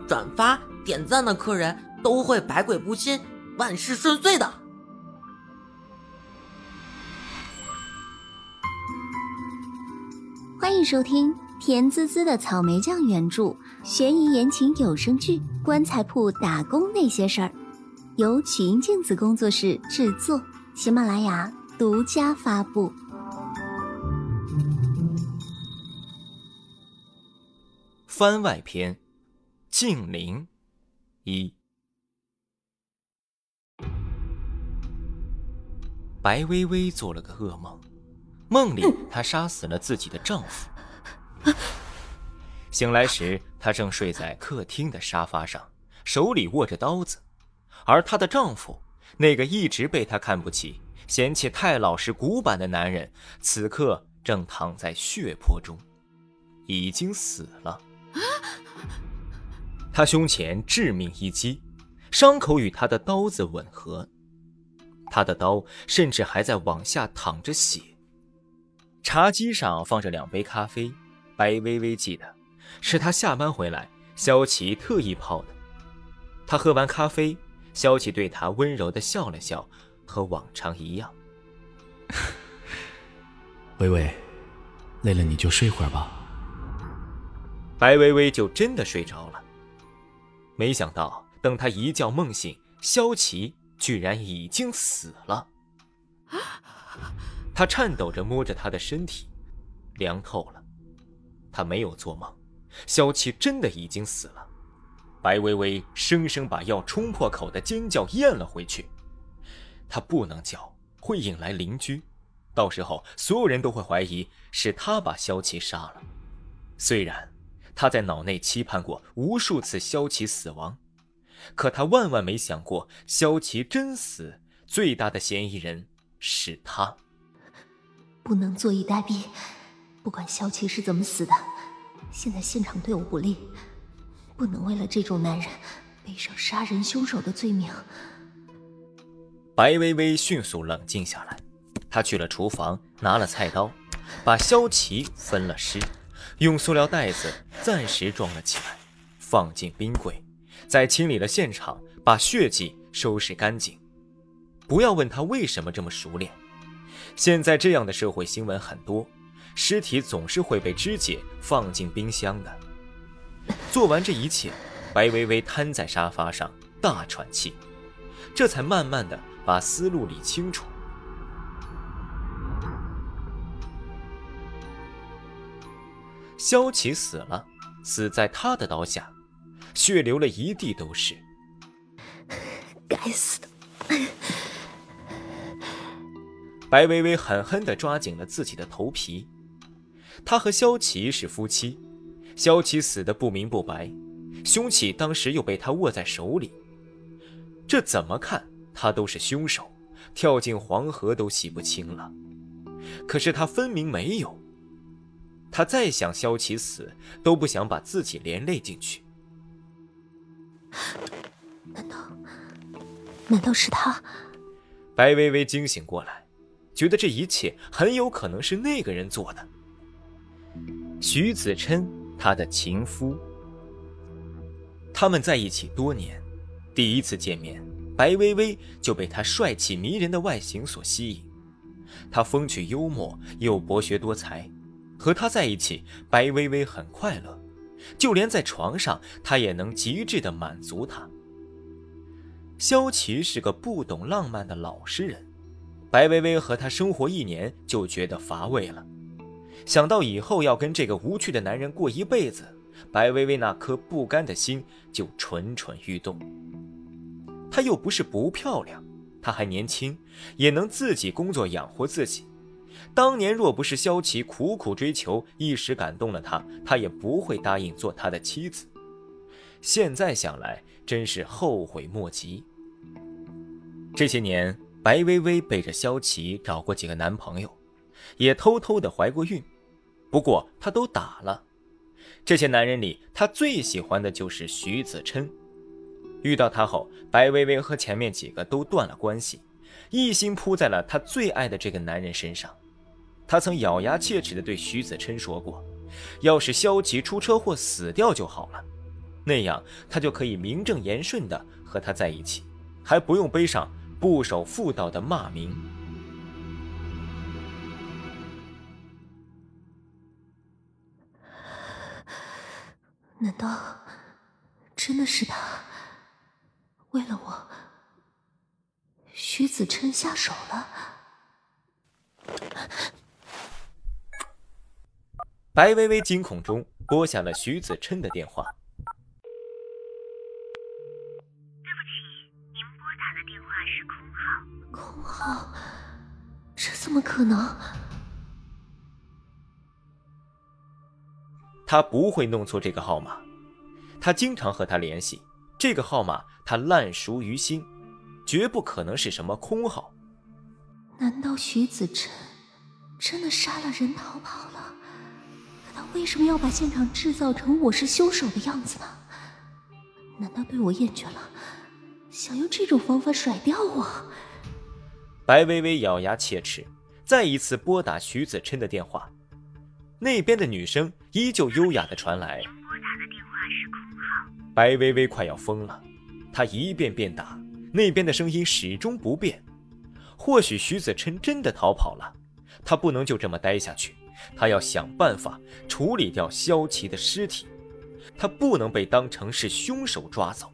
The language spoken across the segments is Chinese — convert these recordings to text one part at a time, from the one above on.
转发、点赞的客人都会百鬼不侵，万事顺遂的。 欢迎收听甜滋滋的草莓酱原著悬疑言情有声剧《棺材铺打工那些事儿》，由曲音镜子工作室制作，喜马拉雅独家发布。 番外篇：静灵一。白薇薇做了个噩梦，梦里她杀死了自己的丈夫。醒来时，她正睡在客厅的沙发上，手里握着刀子，而她的丈夫，那个一直被她看不起、嫌弃太老实古板的男人，此刻正躺在血泊中，已经死了。他胸前致命一击，伤口与他的刀子吻合，他的刀甚至还在往下淌着血。茶几上放着2杯咖啡，白薇薇记得是他下班回来萧琪特意泡的。他喝完咖啡，萧琪对他温柔地笑了笑，和往常一样。 薇薇，累了你就睡会儿吧。 白薇薇就真的睡着了。没想到等她一觉梦醒，萧琪居然已经死了。她颤抖着摸着他的身体，凉透了。她没有做梦，萧琪真的已经死了。白薇薇生生把要冲破口的尖叫咽了回去。她不能叫，会引来邻居，到时候所有人都会怀疑是她把萧琪杀了。虽然他在脑内期盼过无数次萧琪死亡，可他万万没想过萧琪真死，最大的嫌疑人是他。 不能坐以待毙，不管萧琪是怎么死的，现在现场对我不利，不能为了这种男人背上杀人凶手的罪名。 白薇薇迅速冷静下来，她去了厨房，拿了菜刀，把萧琪分了尸，用塑料袋子暂时装了起来，放进冰柜，再清理了现场，把血迹收拾干净。不要问他为什么这么熟练，现在这样的社会新闻很多，尸体总是会被肢解放进冰箱的。做完这一切，白薇薇瘫在沙发上大喘气，这才慢慢的把思路理清楚。萧琪死了，死在他的刀下，血流了一地都是。 该死的！ 白薇薇狠狠地抓紧了自己的头皮。她和萧琪是夫妻，萧琪死得不明不白，凶器当时又被他握在手里，这怎么看他都是凶手，跳进黄河都洗不清了。可是他分明没有。他再想萧琪死，都不想把自己连累进去。 难道是他？ 白薇薇惊醒过来，觉得这一切很有可能是那个人做的。徐子琛，他的情夫。他们在一起多年，第一次见面，白薇薇就被他帅气迷人的外形所吸引。他风趣幽默又博学多才，和他在一起，白薇薇很快乐，就连在床上，他也能极致地满足她。萧琪是个不懂浪漫的老实人，白薇薇和他生活1年就觉得乏味了。想到以后要跟这个无趣的男人过一辈子，白薇薇那颗不甘的心就蠢蠢欲动。她又不是不漂亮，她还年轻，也能自己工作养活自己。当年若不是萧琪苦苦追求，一时感动了他，他也不会答应做他的妻子。现在想来，真是后悔莫及。这些年，白薇薇背着萧琪找过几个男朋友，也偷偷的怀过孕，不过她都打了。这些男人里，她最喜欢的就是徐子琛。遇到他后，白薇薇和前面几个都断了关系，一心扑在了她最爱的这个男人身上。她曾咬牙切齿地对徐子琛说过，要是萧琪出车祸死掉就好了， 那样他就可以名正言顺地和他在一起，还不用背上不守妇道的骂名。 难道真的是他为了我，徐子琛下手了？ 白薇薇惊恐中拨下了徐子琛的电话。 对不起，您拨打的电话是空号。 空号？这怎么可能？ 他不会弄错这个号码，他经常和他联系，这个号码他烂熟于心，绝不可能是什么空号。 难道徐子琛真的杀了人逃跑了？他为什么要把现场制造成我是凶手的样子呢？难道对我厌倦了，想用这种方法甩掉我？ 白薇薇咬牙切齿，再一次拨打徐子琛的电话。那边的女声依旧优雅地传来： 拨打的电话是空号。 白薇薇快要疯了，她一遍遍打，那边的声音始终不变。或许徐子琛真的逃跑了，他不能就这么待下去，他要想办法处理掉萧琪的尸体，他不能被当成是凶手抓走。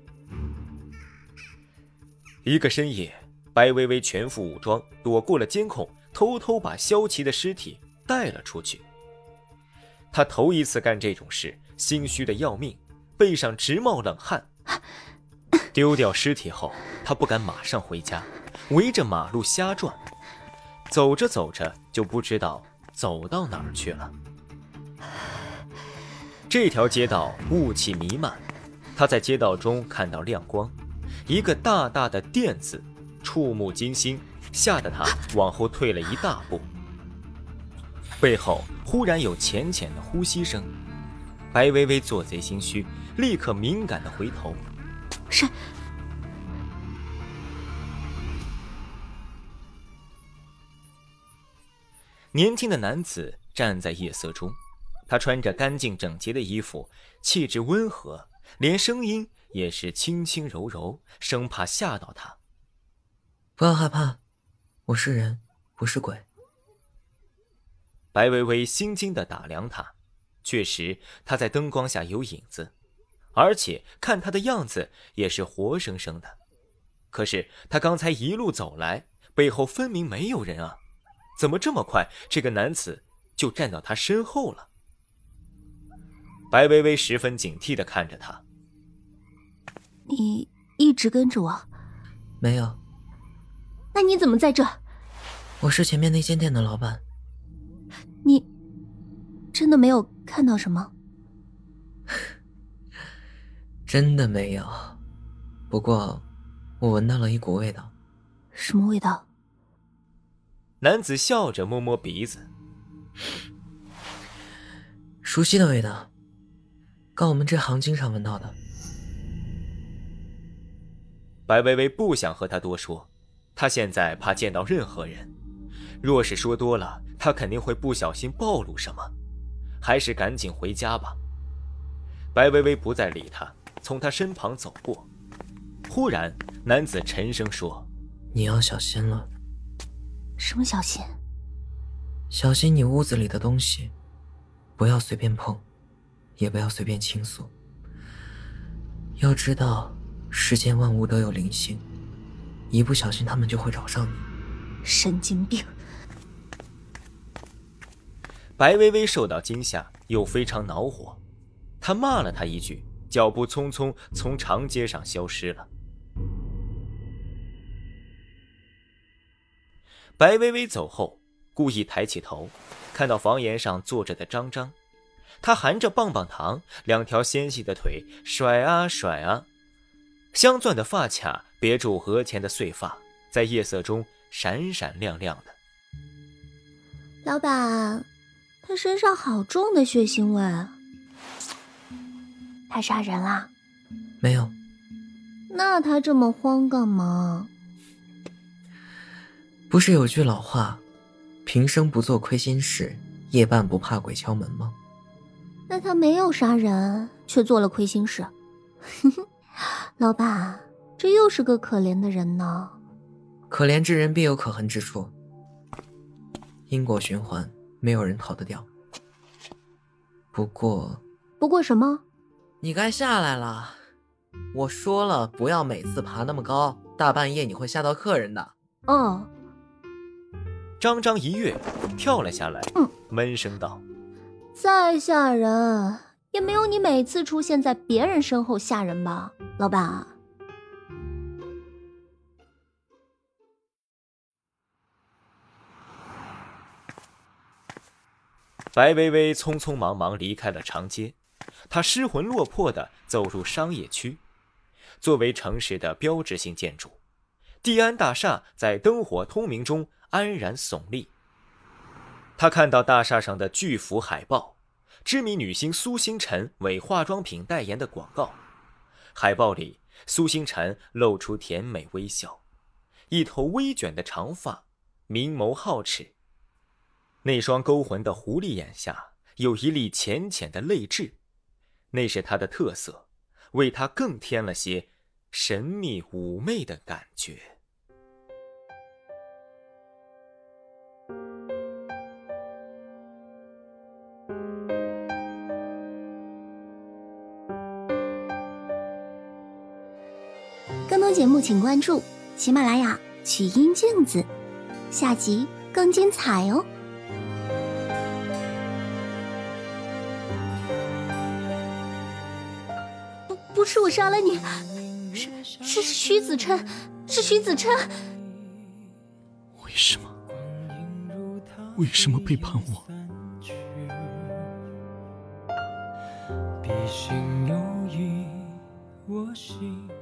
一个深夜，白薇薇全副武装，躲过了监控，偷偷把萧琪的尸体带了出去。他头一次干这种事，心虚的要命，背上直冒冷汗。丢掉尸体后，他不敢马上回家，围着马路瞎转，走着走着就不知道走到哪儿去了。这条街道雾气弥漫，他在街道中看到亮光，一个大大的店字，触目惊心，吓得他往后退了一大步。背后忽然有浅浅的呼吸声，白薇薇做贼心虚，立刻敏感地回头。 是。 年轻的男子站在夜色中，他穿着干净整洁的衣服，气质温和，连声音也是轻轻柔柔，生怕吓到他。 不要害怕，我是人，不是鬼。 白薇薇心惊地打量他，确实他在灯光下有影子，而且看他的样子也是活生生的。可是他刚才一路走来，背后分明没有人啊，怎么这么快这个男子就站到他身后了？白薇薇十分警惕地看着他。 你一直跟着我？ 没有。 那你怎么在这？ 我是前面那间店的老板。 你真的没有看到什么？ 真的没有，不过我闻到了一股味道。 什么味道？ 男子笑着摸摸鼻子。 熟悉的味道，刚我们这行经常闻到的。 白薇薇不想和他多说，他现在怕见到任何人，若是说多了，他肯定会不小心暴露什么，还是赶紧回家吧。白薇薇不再理他，从他身旁走过。忽然，男子沉声说：“ 你要小心了。” 什么小心？ 小心你屋子里的东西，不要随便碰，也不要随便倾诉。要知道，世间万物都有灵性，一不小心他们就会找上你。 神经病！ 白薇薇受到惊吓，又非常恼火，她骂了他一句，脚步匆匆从长街上消失了。白薇薇走后，故意抬起头，看到房檐上坐着的张张，他含着棒棒糖，两条纤细的腿甩啊甩啊，镶钻的发卡别住额前的碎发，在夜色中闪闪亮亮的。 老板，他身上好重的血腥味。他杀人啦？ 没有。 那他这么慌干嘛？ 不是有句老话，平生不做亏心事，夜半不怕鬼敲门吗？ 那他没有杀人， 却做了亏心事。老爸，这又是个可怜的人呢。 可怜之人必有可恨之处，因果循环，没有人逃得掉。不过什么？ 你该下来了。我说了，不要每次爬那么高，大半夜你会吓到客人的。 哦。 张张一跃，跳了下来，闷声道：“ 再吓人，也没有你每次出现在别人身后吓人吧，老爸。” 白薇薇匆匆忙忙离开了长街，她失魂落魄地走入商业区。作为城市的标志性建筑，帝安大厦在灯火通明中安然耸立。她看到大厦上的巨幅海报，知名女星苏星辰为化妆品代言的广告。海报里，苏星辰露出甜美微笑，一头微卷的长发，明眸皓齿。那双勾魂的狐狸眼下有一粒浅浅的泪痣，那是她的特色，为她更添了些神秘妩媚的感觉。 更多节目请关注喜马拉雅曲音镜子，下集更精彩哦。不是我杀了你，是徐子琛，是徐子琛。 为什么背叛我？ 笔心有意，我心